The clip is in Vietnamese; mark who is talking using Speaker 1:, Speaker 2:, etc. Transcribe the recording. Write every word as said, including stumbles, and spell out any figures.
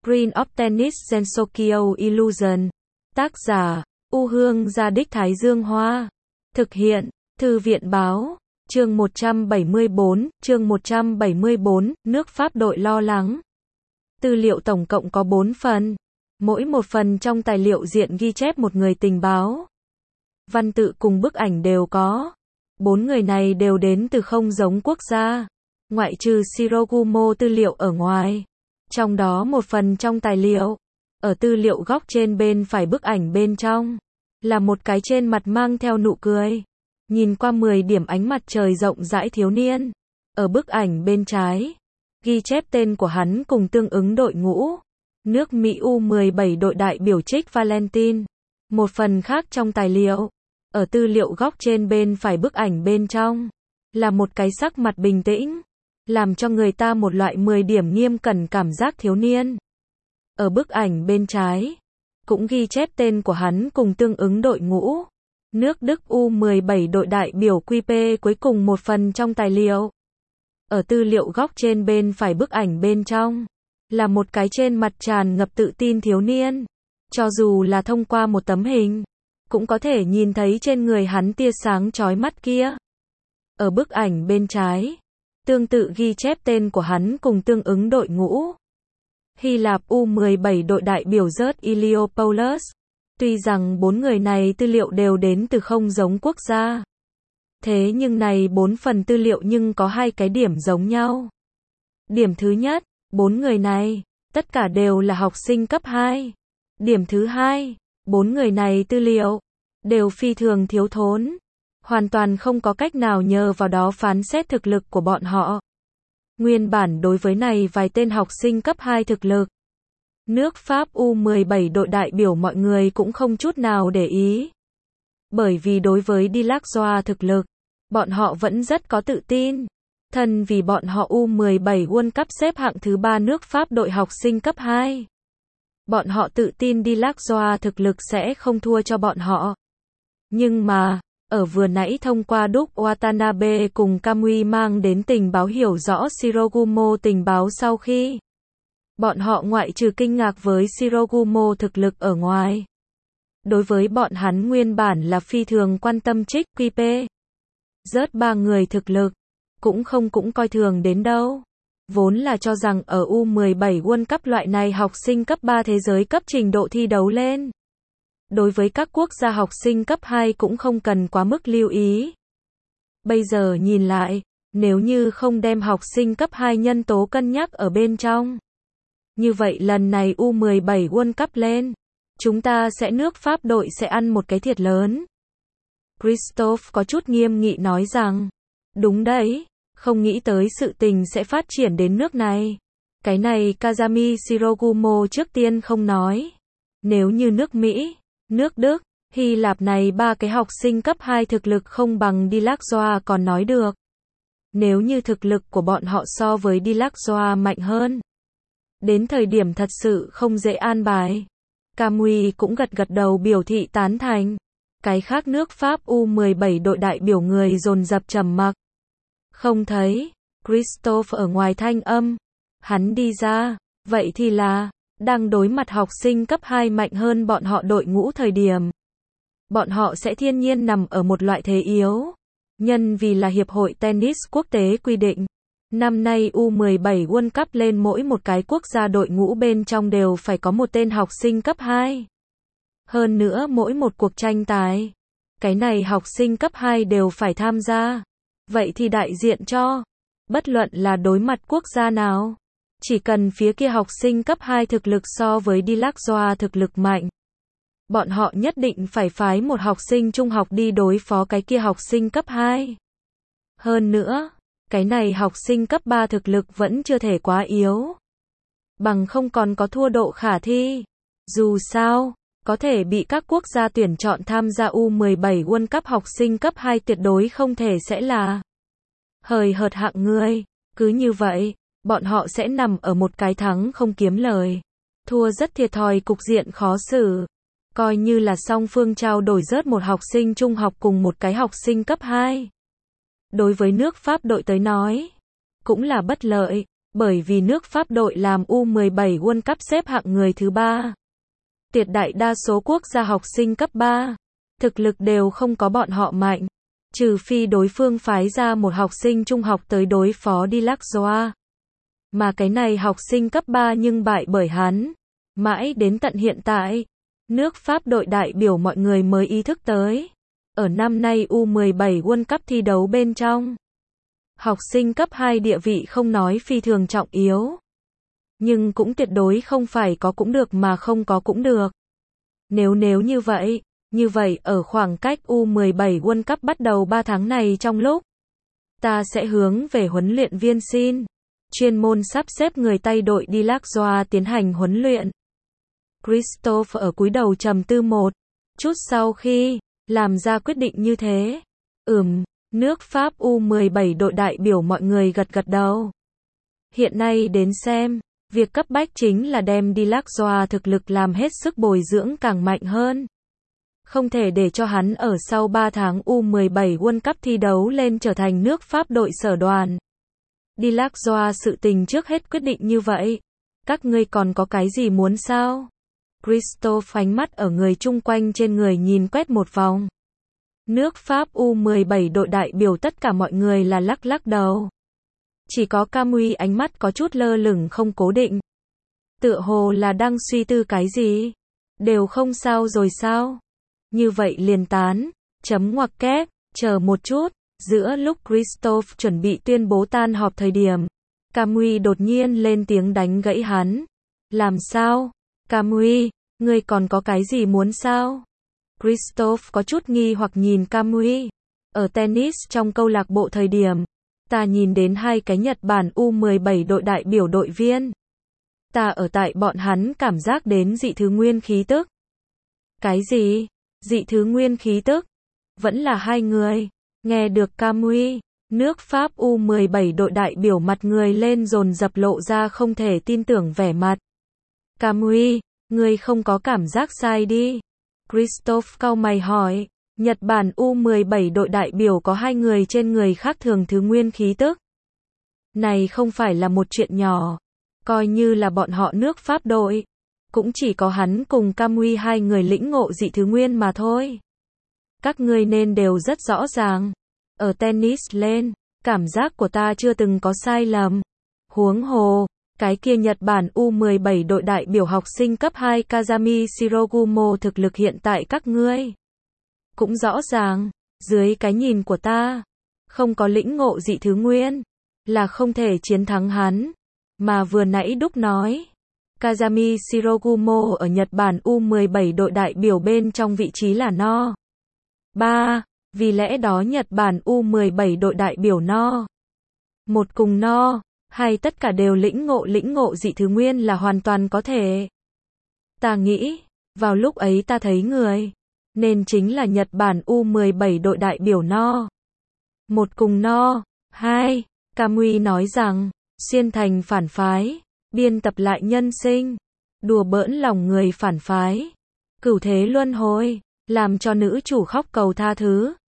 Speaker 1: Screen of Tennis Gensokyo Illusion. Tác giả, U Hương Gia Đích Thái Dương Hoa. Thực hiện, Thư viện Báo. Chương một trăm bảy mươi bốn, chương một trăm bảy mươi bốn, nước Pháp đội lo lắng. Tư liệu tổng cộng có bốn phần. Mỗi một phần trong tài liệu diện ghi chép một người tình báo. Văn tự cùng bức ảnh đều có. Bốn người này đều đến từ không giống quốc gia, ngoại trừ Shirogumo tư liệu ở ngoài. Trong đó một phần trong tài liệu, ở tư liệu góc trên bên phải bức ảnh bên trong, là một cái trên mặt mang theo nụ cười. Nhìn qua mười điểm ánh mặt trời rộng rãi thiếu niên. Ở bức ảnh bên trái, ghi chép tên của hắn cùng tương ứng đội ngũ. Nước Mỹ U mười bảy đội đại biểu Trích Valentine. Một phần khác trong tài liệu, ở tư liệu góc trên bên phải bức ảnh bên trong, là một cái sắc mặt bình tĩnh, làm cho người ta một loại mười điểm nghiêm cẩn cảm giác thiếu niên. Ở bức ảnh bên trái, cũng ghi chép tên của hắn cùng tương ứng đội ngũ. Nước Đức U mười bảy đội đại biểu quy pê cuối cùng một phần trong tài liệu. Ở tư liệu góc trên bên phải bức ảnh bên trong, là một cái trên mặt tràn ngập tự tin thiếu niên. Cho dù là thông qua một tấm hình, cũng có thể nhìn thấy trên người hắn tia sáng chói mắt kia. Ở bức ảnh bên trái, tương tự ghi chép tên của hắn cùng tương ứng đội ngũ. Hy Lạp U mười bảy đội đại biểu George Iliopoulos. Tuy rằng bốn người này tư liệu đều đến từ không giống quốc gia, thế nhưng này bốn phần tư liệu nhưng có hai cái điểm giống nhau. Điểm thứ nhất, bốn người này, tất cả đều là học sinh cấp hai. Điểm thứ hai, bốn người này tư liệu, đều phi thường thiếu thốn. Hoàn toàn không có cách nào nhờ vào đó phán xét thực lực của bọn họ. Nguyên bản đối với này vài tên học sinh cấp hai thực lực, nước Pháp U mười bảy đội đại biểu mọi người cũng không chút nào để ý. Bởi vì đối với Delacroix thực lực, bọn họ vẫn rất có tự tin. Thân vì bọn họ U mười bảy World Cup xếp hạng thứ ba nước Pháp đội học sinh cấp hai. Bọn họ tự tin Delacroix thực lực sẽ không thua cho bọn họ. Nhưng mà, ở vừa nãy thông qua Đúc Watanabe cùng Kamui mang đến tình báo hiểu rõ Shirogumo tình báo sau khi, bọn họ ngoại trừ kinh ngạc với Shirogumo thực lực ở ngoài. Đối với bọn hắn nguyên bản là phi thường quan tâm Trích quy pê. Rớt ba người thực lực, cũng không cũng coi thường đến đâu. Vốn là cho rằng ở U mười bảy World Cup loại này học sinh cấp ba thế giới cấp trình độ thi đấu lên. Đối với các quốc gia học sinh cấp hai cũng không cần quá mức lưu ý. Bây giờ nhìn lại, nếu như không đem học sinh cấp hai nhân tố cân nhắc ở bên trong, như vậy lần này U mười bảy World Cup lên, chúng ta sẽ nước Pháp đội sẽ ăn một cái thiệt lớn. Christophe có chút nghiêm nghị nói rằng, đúng đấy, không nghĩ tới sự tình sẽ phát triển đến nước này. Cái này Kazami Shirogumo trước tiên không nói. Nếu như nước Mỹ, nước Đức, Hy Lạp này ba cái học sinh cấp hai thực lực không bằng Delacroix còn nói được. Nếu như thực lực của bọn họ so với Delacroix mạnh hơn, đến thời điểm thật sự không dễ an bài. Kamui cũng gật gật đầu biểu thị tán thành. Cái khác nước Pháp U mười bảy đội đại biểu người dồn dập trầm mặc. Không thấy, Christophe ở ngoài thanh âm. Hắn đi ra, vậy thì là, đang đối mặt học sinh cấp hai mạnh hơn bọn họ đội ngũ thời điểm. Bọn họ sẽ thiên nhiên nằm ở một loại thế yếu. Nhân vì là Hiệp hội Tennis Quốc tế quy định. Năm nay U mười bảy World Cup lên mỗi một cái quốc gia đội ngũ bên trong đều phải có một tên học sinh cấp hai. Hơn nữa mỗi một cuộc tranh tài, cái này học sinh cấp hai đều phải tham gia. Vậy thì đại diện cho, bất luận là đối mặt quốc gia nào, chỉ cần phía kia học sinh cấp hai thực lực so với Delacroix thực lực mạnh, bọn họ nhất định phải phái một học sinh trung học đi đối phó cái kia học sinh cấp hai. Hơn nữa, cái này học sinh cấp ba thực lực vẫn chưa thể quá yếu. Bằng không còn có thua độ khả thi. Dù sao, có thể bị các quốc gia tuyển chọn tham gia U mười bảy World Cup học sinh cấp hai tuyệt đối không thể sẽ là hời hợt hạng người. Cứ như vậy, bọn họ sẽ nằm ở một cái thắng không kiếm lời, thua rất thiệt thòi cục diện khó xử. Coi như là song phương trao đổi rớt một học sinh trung học cùng một cái học sinh cấp hai. Đối với nước Pháp đội tới nói, cũng là bất lợi, bởi vì nước Pháp đội làm U mười bảy World Cup xếp hạng người thứ ba. Tuyệt đại đa số quốc gia học sinh cấp ba, thực lực đều không có bọn họ mạnh, trừ phi đối phương phái ra một học sinh trung học tới đối phó Dillacqua. Mà cái này học sinh cấp ba nhưng bại bởi hắn. Mãi đến tận hiện tại, nước Pháp đội đại biểu mọi người mới ý thức tới. Ở năm nay U mười bảy World Cup thi đấu bên trong, học sinh cấp hai địa vị không nói phi thường trọng yếu, nhưng cũng tuyệt đối không phải có cũng được mà không có cũng được. Nếu nếu như vậy, như vậy ở khoảng cách U mười bảy World Cup bắt đầu ba tháng này trong lúc, ta sẽ hướng về huấn luyện viên xin chuyên môn sắp xếp người tay đội Dillacqua tiến hành huấn luyện. Christophe ở cúi đầu trầm tư một chút sau khi làm ra quyết định như thế. Ừm, nước Pháp U mười bảy đội đại biểu mọi người gật gật đầu. Hiện nay đến xem, việc cấp bách chính là đem Dillacqua thực lực làm hết sức bồi dưỡng càng mạnh hơn. Không thể để cho hắn ở sau ba tháng U mười bảy World Cup thi đấu lên trở thành nước Pháp đội sở đoàn. Dillacqua sự tình trước hết quyết định như vậy. Các ngươi còn có cái gì muốn sao? Christophe ánh mắt ở người chung quanh trên người nhìn quét một vòng. Nước Pháp U mười bảy đội đại biểu tất cả mọi người là lắc lắc đầu. Chỉ có Camui ánh mắt có chút lơ lửng không cố định. Tựa hồ là đang suy tư cái gì? Đều không sao rồi sao? Như vậy liền tán. Chấm ngoặc kép, chờ một chút. Giữa lúc Christophe chuẩn bị tuyên bố tan họp thời điểm, Camui đột nhiên lên tiếng đánh gãy hắn. Làm sao? Camui, ngươi còn có cái gì muốn sao? Christophe có chút nghi hoặc nhìn Camui. Ở tennis trong câu lạc bộ thời điểm, ta nhìn đến hai cái Nhật Bản U mười bảy đội đại biểu đội viên. Ta ở tại bọn hắn cảm giác đến dị thứ nguyên khí tức. Cái gì? Dị thứ nguyên khí tức? Vẫn là hai người. Nghe được Camui, nước Pháp U mười bảy đội đại biểu mặt người lên dồn dập lộ ra không thể tin tưởng vẻ mặt. Camui, ngươi không có cảm giác sai đi. Christophe cau mày hỏi, Nhật Bản U mười bảy đội đại biểu có hai người trên người khác thường thứ nguyên khí tức. Này không phải là một chuyện nhỏ, coi như là bọn họ nước Pháp đội, cũng chỉ có hắn cùng Camui hai người lĩnh ngộ dị thứ nguyên mà thôi. Các ngươi nên đều rất rõ ràng, ở tennis lên, cảm giác của ta chưa từng có sai lầm. Huống hồ, cái kia Nhật Bản U mười bảy đội đại biểu học sinh cấp hai Kazami Shirogumo thực lực hiện tại các ngươi cũng rõ ràng, dưới cái nhìn của ta, không có lĩnh ngộ dị thứ nguyên, là không thể chiến thắng hắn. Mà vừa nãy Đúc nói, Kazami Shirogumo ở Nhật Bản U mười bảy đội đại biểu bên trong vị trí là no. ba. Vì lẽ đó Nhật Bản U mười bảy đội đại biểu no. Một cùng no, hay tất cả đều lĩnh ngộ lĩnh ngộ dị thứ nguyên là hoàn toàn có thể. Ta nghĩ, vào lúc ấy ta thấy người, nên chính là Nhật Bản U mười bảy đội đại biểu no. Một cùng no. Hai. Camui nói rằng, xuyên thành phản phái, biên tập lại nhân sinh, đùa bỡn lòng người phản phái, cửu thế luân hồi, làm cho nữ chủ khóc cầu tha thứ.